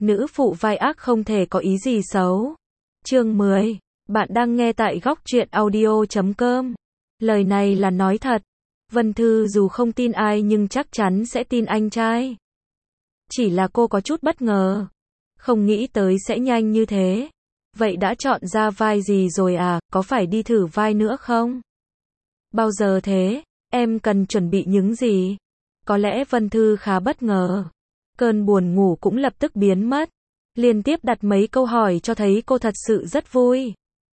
Nữ phụ vai ác không thể có ý gì xấu. Chương 10. Bạn đang nghe tại góc truyện audio.com. Lời này là nói thật. Vân Thư dù không tin ai nhưng chắc chắn sẽ tin anh trai. Chỉ là cô có chút bất ngờ. Không nghĩ tới sẽ nhanh như thế. Vậy đã chọn ra vai gì rồi à, có phải đi thử vai nữa không? Bao giờ thế? Em cần chuẩn bị những gì? Có lẽ Vân Thư khá bất ngờ. Cơn buồn ngủ cũng lập tức biến mất. Liên tiếp đặt mấy câu hỏi cho thấy cô thật sự rất vui.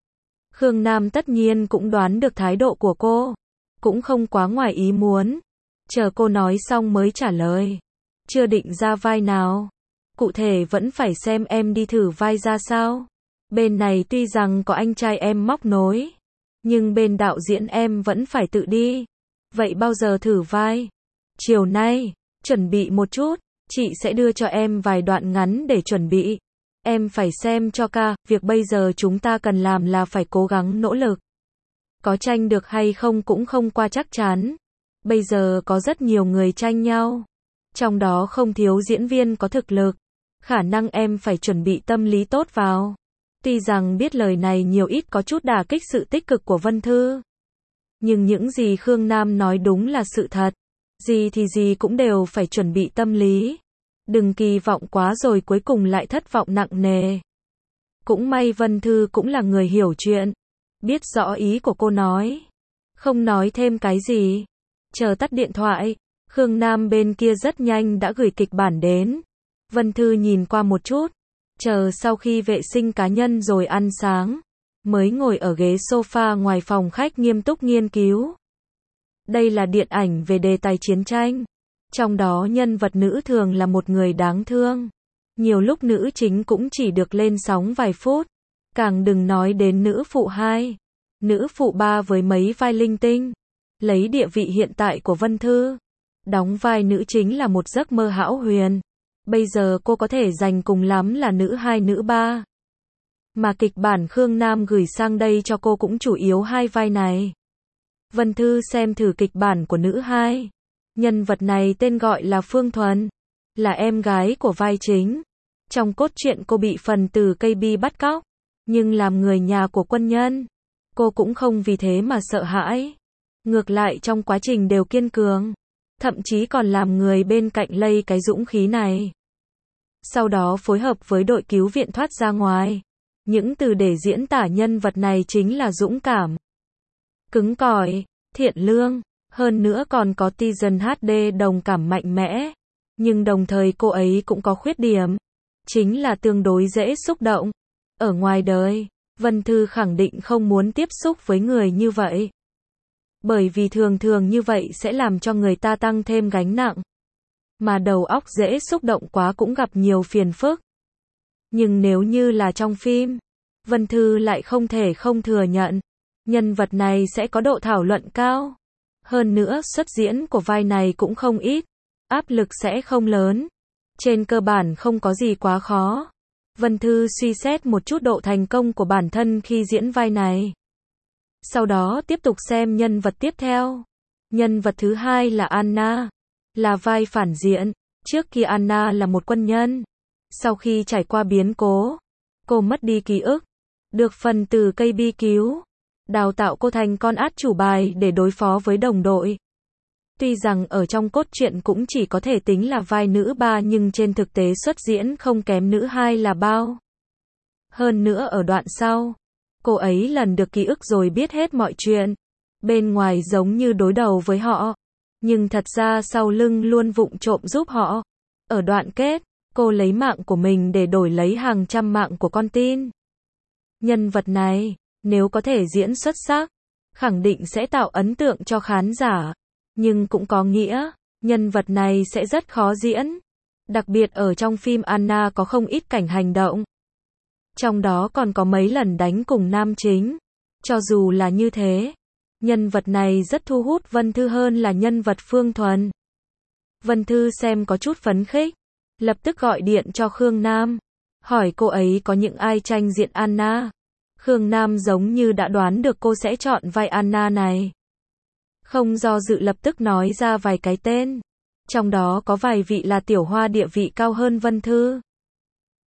Khương Nam tất nhiên cũng đoán được thái độ của cô. Cũng không quá ngoài ý muốn. Chờ cô nói xong mới trả lời. Chưa định ra vai nào. Cụ thể vẫn phải xem em đi thử vai ra sao. Bên này tuy rằng có anh trai em móc nối. Nhưng bên đạo diễn em vẫn phải tự đi. Vậy bao giờ thử vai? Chiều nay. Chuẩn bị một chút. Chị sẽ đưa cho em vài đoạn ngắn để chuẩn bị. Em phải xem cho ca, việc bây giờ chúng ta cần làm là phải cố gắng nỗ lực. Có tranh được hay không cũng không qua chắc chắn. Bây giờ có rất nhiều người tranh nhau. Trong đó không thiếu diễn viên có thực lực. Khả năng em phải chuẩn bị tâm lý tốt vào. Tuy rằng biết lời này nhiều ít có chút đả kích sự tích cực của Vân Thư. Nhưng những gì Khương Nam nói đúng là sự thật. Gì thì gì cũng đều phải chuẩn bị tâm lý. Đừng kỳ vọng quá rồi cuối cùng lại thất vọng nặng nề. Cũng may Vân Thư cũng là người hiểu chuyện. Biết rõ ý của cô nói. Không nói thêm cái gì. Chờ tắt điện thoại. Khương Nam bên kia rất nhanh đã gửi kịch bản đến. Vân Thư nhìn qua một chút. Chờ sau khi vệ sinh cá nhân rồi ăn sáng. Mới ngồi ở ghế sofa ngoài phòng khách nghiêm túc nghiên cứu. Đây là điện ảnh về đề tài chiến tranh. Trong đó nhân vật nữ thường là một người đáng thương. Nhiều lúc nữ chính cũng chỉ được lên sóng vài phút. Càng đừng nói đến nữ phụ 2, nữ phụ 3 với mấy vai linh tinh. Lấy địa vị hiện tại của Vân Thư, đóng vai nữ chính là một giấc mơ hão huyền. Bây giờ cô có thể giành cùng lắm là nữ 2 nữ 3. Mà kịch bản Khương Nam gửi sang đây cho cô cũng chủ yếu hai vai này. Vân Thư xem thử kịch bản của nữ 2. Nhân vật này tên gọi là Phương Thuần, là em gái của vai chính. Trong cốt truyện cô bị phần tử KB bắt cóc, nhưng làm người nhà của quân nhân, cô cũng không vì thế mà sợ hãi. Ngược lại trong quá trình đều kiên cường, thậm chí còn làm người bên cạnh lây cái dũng khí này. Sau đó phối hợp với đội cứu viện thoát ra ngoài. Những từ để diễn tả nhân vật này chính là dũng cảm, cứng cỏi, thiện lương. Hơn nữa còn có Tizen HD đồng cảm mạnh mẽ. Nhưng đồng thời cô ấy cũng có khuyết điểm. Chính là tương đối dễ xúc động. Ở ngoài đời, Vân Thư khẳng định không muốn tiếp xúc với người như vậy. Bởi vì thường thường như vậy sẽ làm cho người ta tăng thêm gánh nặng. Mà đầu óc dễ xúc động quá cũng gặp nhiều phiền phức. Nhưng nếu như là trong phim, Vân Thư lại không thể không thừa nhận. Nhân vật này sẽ có độ thảo luận cao. Hơn nữa xuất diễn của vai này cũng không ít. Áp lực sẽ không lớn. Trên cơ bản không có gì quá khó. Vân Thư suy xét một chút độ thành công của bản thân khi diễn vai này. Sau đó tiếp tục xem nhân vật tiếp theo. Nhân vật thứ 2 là Anna. Là vai phản diện. Trước kia Anna là một quân nhân. Sau khi trải qua biến cố, cô mất đi ký ức. Được phần tử KB cứu. Đào tạo cô thành con át chủ bài để đối phó với đồng đội. Tuy rằng ở trong cốt truyện cũng chỉ có thể tính là vai nữ 3 nhưng trên thực tế xuất diễn không kém nữ 2 là bao. Hơn nữa ở đoạn sau, cô ấy lần được ký ức rồi biết hết mọi chuyện. Bên ngoài giống như đối đầu với họ, nhưng thật ra sau lưng luôn vụng trộm giúp họ. Ở đoạn kết, cô lấy mạng của mình để đổi lấy hàng trăm mạng của con tin. Nhân vật này, nếu có thể diễn xuất sắc, khẳng định sẽ tạo ấn tượng cho khán giả. Nhưng cũng có nghĩa, nhân vật này sẽ rất khó diễn. Đặc biệt ở trong phim Anna có không ít cảnh hành động. Trong đó còn có mấy lần đánh cùng nam chính. Cho dù là như thế, nhân vật này rất thu hút Vân Thư hơn là nhân vật Phương Thuần. Vân Thư xem có chút phấn khích. Lập tức gọi điện cho Khương Nam. Hỏi cô ấy có những ai tranh diện Anna. Khương Nam giống như đã đoán được cô sẽ chọn vai Anna này. Không do dự lập tức nói ra vài cái tên. Trong đó có vài vị là tiểu hoa địa vị cao hơn Vân Thư.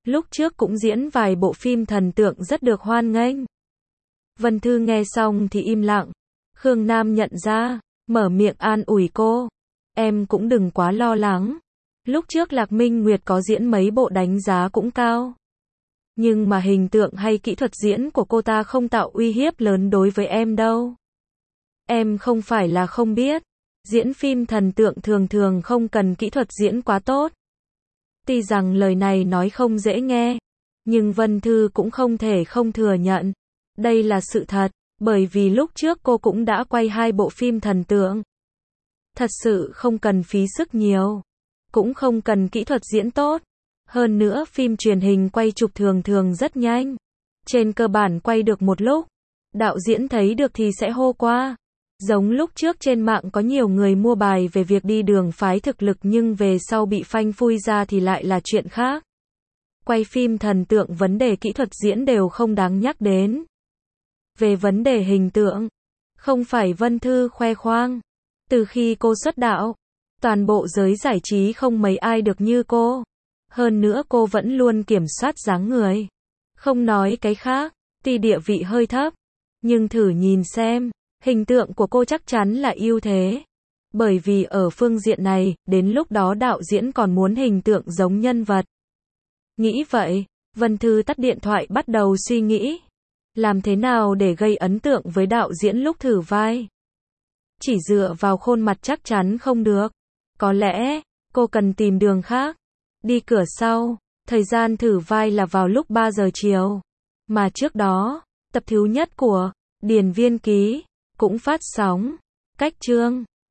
lúc trước cũng diễn vài bộ phim thần tượng rất được hoan nghênh. Vân Thư nghe xong thì im lặng. Khương Nam nhận ra, mở miệng an ủi cô. Em cũng đừng quá lo lắng. Lúc trước Lạc Minh Nguyệt có diễn mấy bộ đánh giá cũng cao. Nhưng mà hình tượng hay kỹ thuật diễn của cô ta không tạo uy hiếp lớn đối với em đâu. Em không phải là không biết. Diễn phim thần tượng thường thường không cần kỹ thuật diễn quá tốt. Tuy rằng lời này nói không dễ nghe, nhưng Vân Thư cũng không thể không thừa nhận. Đây là sự thật, bởi vì lúc trước cô cũng đã quay 2 bộ phim thần tượng. Thật sự không cần phí sức nhiều, cũng không cần kỹ thuật diễn tốt. Hơn nữa phim truyền hình quay chụp thường thường rất nhanh. Trên cơ bản quay được một lúc, đạo diễn thấy được thì sẽ hô qua. Giống lúc trước trên mạng có nhiều người mua bài về việc đi đường phái thực lực nhưng về sau bị phanh phui ra thì lại là chuyện khác. Quay phim thần tượng vấn đề kỹ thuật diễn đều không đáng nhắc đến. Về vấn đề hình tượng, không phải Vân Thư khoe khoang. Từ khi cô xuất đạo, toàn bộ giới giải trí không mấy ai được như cô. Hơn nữa cô vẫn luôn kiểm soát dáng người. Không nói cái khác, tuy địa vị hơi thấp, nhưng thử nhìn xem, hình tượng của cô chắc chắn là ưu thế. Bởi vì ở phương diện này, đến lúc đó đạo diễn còn muốn hình tượng giống nhân vật. Nghĩ vậy, Vân Thư tắt điện thoại bắt đầu suy nghĩ. Làm thế nào để gây ấn tượng với đạo diễn lúc thử vai? Chỉ dựa vào khuôn mặt chắc chắn không được. Có lẽ, cô cần tìm đường khác. Đi cửa sau, thời gian thử vai là vào lúc 3 giờ chiều. Mà trước đó, tập thứ nhất của Điền Viên Ký cũng phát sóng. Cách chương